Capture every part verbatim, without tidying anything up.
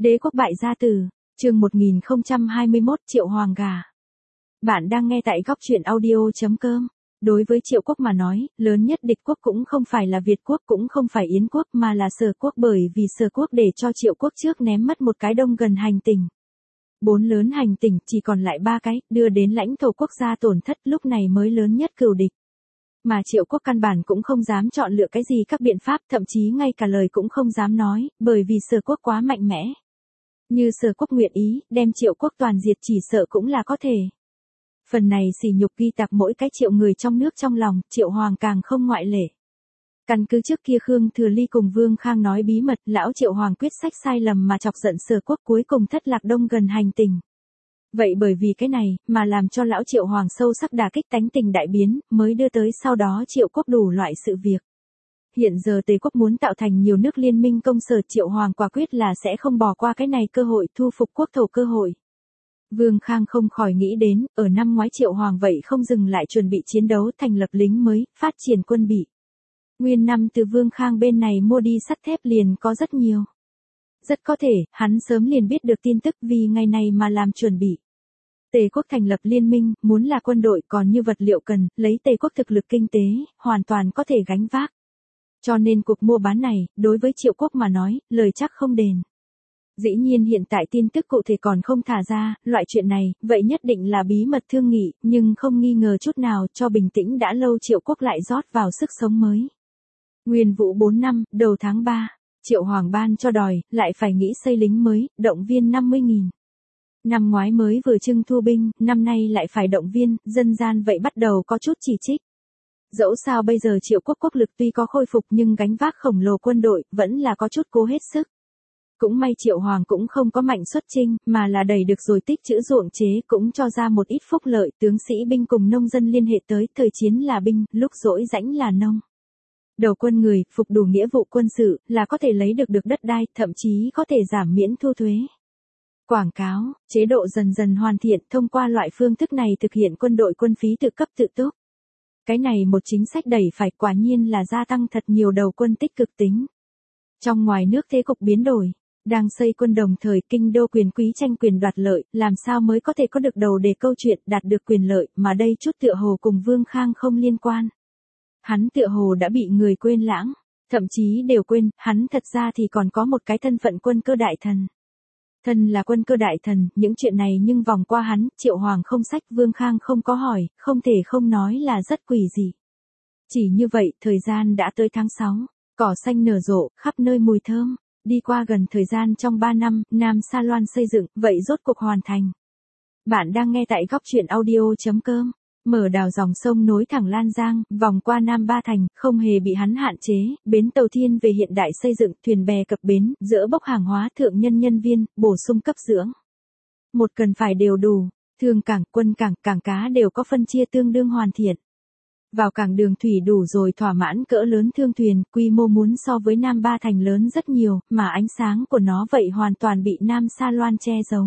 Đế quốc bại gia tử, chương một nghìn không trăm hai mươi mốt Triệu Hoàng gả. Bạn đang nghe tại góc truyện audio chấm com. Đối với Triệu quốc mà nói, lớn nhất địch quốc cũng không phải là Việt quốc cũng không phải Yến quốc mà là Sở quốc, bởi vì Sở quốc để cho Triệu quốc trước ném mất một cái đông gần hành tỉnh. Bốn lớn hành tỉnh chỉ còn lại ba cái, đưa đến lãnh thổ quốc gia tổn thất, lúc này mới lớn nhất cừu địch. Mà Triệu quốc căn bản cũng không dám chọn lựa cái gì các biện pháp, thậm chí ngay cả lời cũng không dám nói, bởi vì Sở quốc quá mạnh mẽ. Như Sở quốc nguyện ý, đem Triệu quốc toàn diệt chỉ sợ cũng là có thể. Phần này sỉ nhục ghi tạc mỗi cái Triệu người trong nước trong lòng, Triệu Hoàng càng không ngoại lệ. Căn cứ trước kia Khương Thừa Ly cùng Vương Khang nói bí mật, lão Triệu Hoàng quyết sách sai lầm mà chọc giận Sở quốc, cuối cùng thất lạc đông gần hành tỉnh. Vậy bởi vì cái này, mà làm cho lão Triệu Hoàng sâu sắc đả kích tánh tình đại biến, mới đưa tới sau đó Triệu quốc đủ loại sự việc. Hiện giờ Tề quốc muốn tạo thành nhiều nước liên minh công sở, Triệu Hoàng quả quyết là sẽ không bỏ qua cái này cơ hội, thu phục quốc thổ cơ hội. Vương Khang không khỏi nghĩ đến, ở năm ngoái Triệu Hoàng vậy không dừng lại chuẩn bị chiến đấu, thành lập lính mới, phát triển quân bị. Nguyên năm từ Vương Khang bên này mua đi sắt thép liền có rất nhiều. Rất có thể, hắn sớm liền biết được tin tức vì ngày này mà làm chuẩn bị. Tề quốc thành lập liên minh, muốn là quân đội còn như vật liệu cần, lấy Tề quốc thực lực kinh tế, hoàn toàn có thể gánh vác. Cho nên cuộc mua bán này, đối với Triệu quốc mà nói, lời chắc không đền. Dĩ nhiên hiện tại tin tức cụ thể còn không thả ra, loại chuyện này, vậy nhất định là bí mật thương nghị, nhưng không nghi ngờ chút nào, cho bình tĩnh đã lâu Triệu quốc lại rót vào sức sống mới. Nguyên Vũ bốn năm, đầu tháng ba, Triệu Hoàng ban cho đòi, lại phải nghĩ xây lính mới, động viên năm mươi nghìn. Năm ngoái mới vừa trưng thu binh, năm nay lại phải động viên, dân gian vậy bắt đầu có chút chỉ trích. Dẫu sao bây giờ Triệu quốc quốc lực tuy có khôi phục nhưng gánh vác khổng lồ quân đội, vẫn là có chút cố hết sức. Cũng may Triệu Hoàng cũng không có mạnh xuất chinh, mà là đầy được rồi tích trữ ruộng chế, cũng cho ra một ít phúc lợi, tướng sĩ binh cùng nông dân liên hệ tới, thời chiến là binh, lúc rỗi rãnh là nông. Đầu quân người, phục đủ nghĩa vụ quân sự, là có thể lấy được được đất đai, thậm chí có thể giảm miễn thu thuế. Quảng cáo, chế độ dần dần hoàn thiện, thông qua loại phương thức này thực hiện quân đội quân phí tự cấp tự túc. Cái này một chính sách đẩy phải quả nhiên là gia tăng thật nhiều đầu quân tích cực tính. Trong ngoài nước thế cục biến đổi, đang xây quân đồng thời kinh đô quyền quý tranh quyền đoạt lợi, làm sao mới có thể có được đầu đề câu chuyện đạt được quyền lợi, mà đây chút tựa hồ cùng Vương Khang không liên quan. Hắn tựa hồ đã bị người quên lãng, thậm chí đều quên, hắn thật ra thì còn có một cái thân phận quân cơ đại thần. Thần là quân cơ đại thần, những chuyện này nhưng vòng qua hắn, Triệu Hoàng không sách, Vương Khang không có hỏi, không thể không nói là rất quỷ dị. Chỉ như vậy, thời gian đã tới tháng sáu, cỏ xanh nở rộ, khắp nơi mùi thơm, đi qua gần thời gian trong ba năm, Nam Sa Loan xây dựng, vậy rốt cuộc hoàn thành. Bạn đang nghe tại góc truyện audio chấm com. Mở đào dòng sông nối thẳng Lan Giang, vòng qua Nam Ba Thành, không hề bị hắn hạn chế, bến tàu thiên về hiện đại xây dựng, thuyền bè cập bến, dỡ bốc hàng hóa, thượng nhân nhân viên, bổ sung cấp dưỡng. Một cần phải đều đủ, thương cảng, quân cảng, cảng cá đều có phân chia tương đương hoàn thiện. Vào cảng đường thủy đủ rồi thỏa mãn cỡ lớn thương thuyền, quy mô muốn so với Nam Ba Thành lớn rất nhiều, mà ánh sáng của nó vậy hoàn toàn bị Nam Sa Loan che giấu.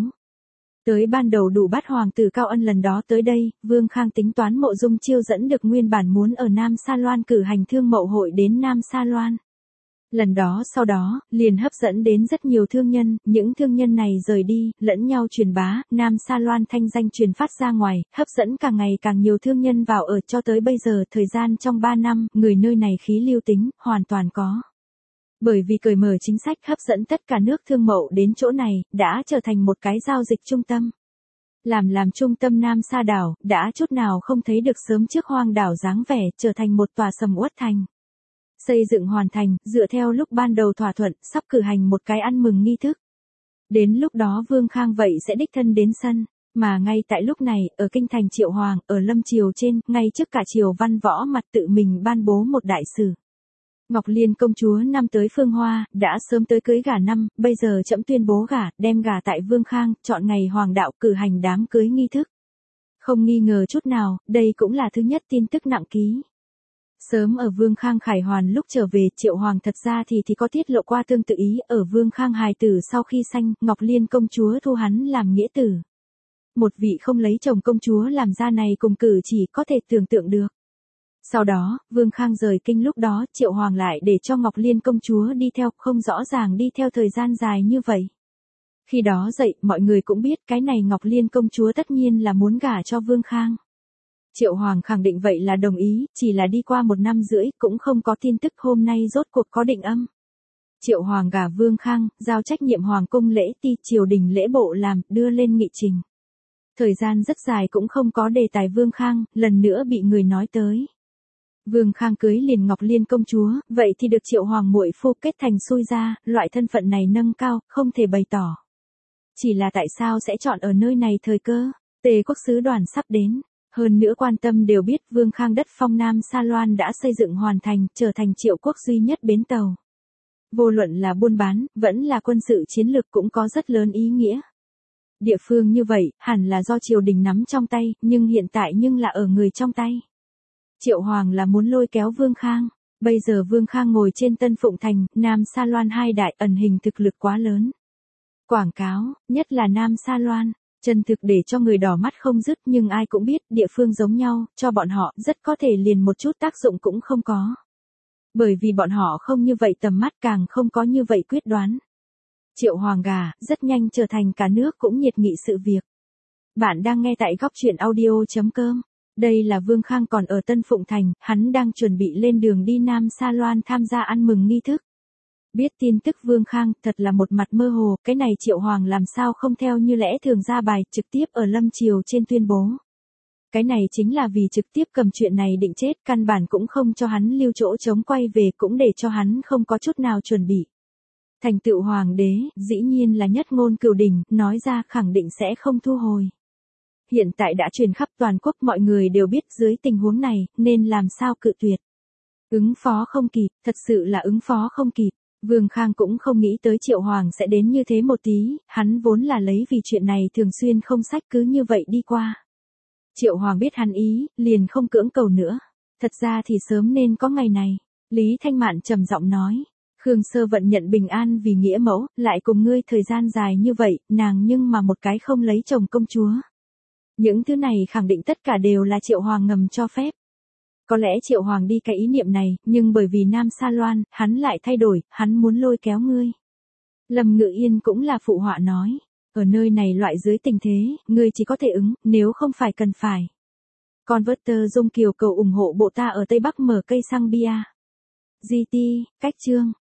Tới ban đầu đủ bắt hoàng tử Cao Ân lần đó tới đây, Vương Khang tính toán Mộ Dung Chiêu dẫn được nguyên bản muốn ở Nam Sa Loan cử hành thương mậu hội đến Nam Sa Loan. Lần đó sau đó, liền hấp dẫn đến rất nhiều thương nhân, những thương nhân này rời đi, lẫn nhau truyền bá, Nam Sa Loan thanh danh truyền phát ra ngoài, hấp dẫn càng ngày càng nhiều thương nhân vào ở, cho tới bây giờ thời gian trong ba năm, người nơi này khí lưu tính, hoàn toàn có. Bởi vì cởi mở chính sách hấp dẫn tất cả nước thương mậu đến chỗ này, đã trở thành một cái giao dịch trung tâm. Làm làm trung tâm Nam Sa đảo, đã chút nào không thấy được sớm trước hoang đảo dáng vẻ, trở thành một tòa sầm uất thành. Xây dựng hoàn thành, dựa theo lúc ban đầu thỏa thuận, sắp cử hành một cái ăn mừng nghi thức. Đến lúc đó Vương Khang vậy sẽ đích thân đến sân, mà ngay tại lúc này, ở kinh thành Triệu Hoàng, ở Lâm Triều trên, ngay trước cả triều văn võ mặt tự mình ban bố một đại sử. Ngọc Liên công chúa năm tới Phương Hoa, đã sớm tới cưới gả năm, bây giờ trẫm tuyên bố gả, đem gả tại Vương Khang, chọn ngày hoàng đạo cử hành đám cưới nghi thức. Không nghi ngờ chút nào, đây cũng là thứ nhất tin tức nặng ký. Sớm ở Vương Khang khải hoàn lúc trở về, Triệu Hoàng thật ra thì thì có tiết lộ qua tương tự ý, ở Vương Khang hài tử sau khi sanh, Ngọc Liên công chúa thu hắn làm nghĩa tử. Một vị không lấy chồng công chúa làm ra này cùng cử chỉ có thể tưởng tượng được. Sau đó, Vương Khang rời kinh lúc đó, Triệu Hoàng lại để cho Ngọc Liên công chúa đi theo, không rõ ràng đi theo thời gian dài như vậy. Khi đó dậy, mọi người cũng biết cái này Ngọc Liên công chúa tất nhiên là muốn gả cho Vương Khang. Triệu Hoàng khẳng định vậy là đồng ý, chỉ là đi qua một năm rưỡi cũng không có tin tức hôm nay rốt cuộc có định âm. Triệu Hoàng gả Vương Khang, giao trách nhiệm Hoàng cung lễ ti triều đình lễ bộ làm, đưa lên nghị trình. Thời gian rất dài cũng không có đề tài Vương Khang, lần nữa bị người nói tới. Vương Khang cưới liền Ngọc Liên công chúa, vậy thì được Triệu Hoàng muội phu kết thành xui ra, loại thân phận này nâng cao, không thể bày tỏ. Chỉ là tại sao sẽ chọn ở nơi này thời cơ, Tề quốc sứ đoàn sắp đến. Hơn nữa quan tâm đều biết Vương Khang đất phong Nam Sa Loan đã xây dựng hoàn thành, trở thành Triệu quốc duy nhất bến tàu. Vô luận là buôn bán, vẫn là quân sự chiến lược cũng có rất lớn ý nghĩa. Địa phương như vậy, hẳn là do triều đình nắm trong tay, nhưng hiện tại nhưng là ở người trong tay. Triệu Hoàng là muốn lôi kéo Vương Khang. Bây giờ Vương Khang ngồi trên Tân Phụng Thành, Nam Sa Loan hai đại ẩn hình thực lực quá lớn. Quảng cáo, nhất là Nam Sa Loan, chân thực để cho người đỏ mắt không dứt, nhưng ai cũng biết địa phương giống nhau, cho bọn họ rất có thể liền một chút tác dụng cũng không có. Bởi vì bọn họ không như vậy tầm mắt, càng không có như vậy quyết đoán. Triệu Hoàng gà, rất nhanh trở thành cả nước cũng nhiệt nghị sự việc. Bạn đang nghe tại góc truyện audio chấm com. Đây là Vương Khang còn ở Tân Phụng Thành, hắn đang chuẩn bị lên đường đi Nam Sa Loan tham gia ăn mừng nghi thức. Biết tin tức Vương Khang thật là một mặt mơ hồ, cái này Triệu Hoàng làm sao không theo như lẽ thường ra bài trực tiếp ở Lâm Triều trên tuyên bố. Cái này chính là vì trực tiếp cầm chuyện này định chết, căn bản cũng không cho hắn lưu chỗ chống quay về, cũng để cho hắn không có chút nào chuẩn bị. Thành tựu hoàng đế, dĩ nhiên là nhất ngôn cửu đỉnh, nói ra khẳng định sẽ không thu hồi. Hiện tại đã truyền khắp toàn quốc, mọi người đều biết dưới tình huống này, nên làm sao cự tuyệt. Ứng phó không kịp, thật sự là ứng phó không kịp. Vương Khang cũng không nghĩ tới Triệu Hoàng sẽ đến như thế một tí, hắn vốn là lấy vì chuyện này thường xuyên không sách cứ như vậy đi qua. Triệu Hoàng biết hắn ý, liền không cưỡng cầu nữa. Thật ra thì sớm nên có ngày này. Lý Thanh Mạn trầm giọng nói. Khương Sơ Vận nhận bình an vì nghĩa mẫu, lại cùng ngươi thời gian dài như vậy, nàng nhưng mà một cái không lấy chồng công chúa. Những thứ này khẳng định tất cả đều là Triệu Hoàng ngầm cho phép. Có lẽ Triệu Hoàng đi cái ý niệm này, nhưng bởi vì Nam Sa Loan, hắn lại thay đổi, hắn muốn lôi kéo ngươi. Lâm Ngự Yên cũng là phụ họa nói. Ở nơi này loại dưới tình thế, ngươi chỉ có thể ứng, nếu không phải cần phải. Converter Dung Kiều cầu ủng hộ bộ ta ở Tây Bắc mở cây xăng bia. giê tê, cách chương.